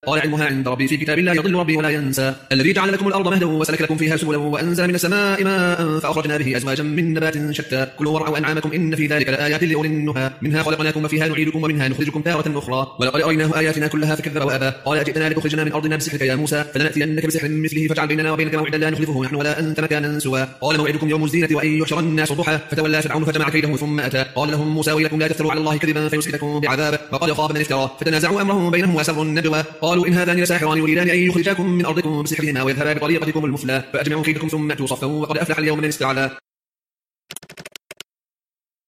قال علمها عند ربي في كتاب لا يضل ربي ولا ينسى. الذي جعل لكم الأرض مهدا وسلك لكم فيها سبلا وأنزل من السماء ماء فأخرجنا به أزواجا من نبات شتى كلوا وارعوا أنعامكم إن في ذلك لآيات لأولي النهى. منها خلقناكم وفيها نعيدكم ومنها نخرجكم تارة أخرى. ولقد أريناه آياتنا كلها فكذب وأبى. قال أجئتنا لتخرجنا من أرضنا بسحرك يا موسى فلنأتينك بسحر مثله فاجعل بيننا وبينك موعدا لا نخلفه نحن ولا أنت مكانا سوى. قال موعدكم يوم الزينة وأن يحشر الناس ضحى فتولى فرعون فجمع كيده ثم أتى. قال لهم موسى ويلكم لا تفتروا على الله كذبا فيسحتكم بعذاب وقد خاب من افترى. فتنازعوا أمرهم بينهم وأسروا النجوى. قالوا إن هذان لساحران يريدان أن يخرجاكم من أرضكم بسحرهما ويذهبا بطريقتكم المثلى فأجمعوا كيدكم ثم أتوا صفا وقد أفلح اليوم من استعلى.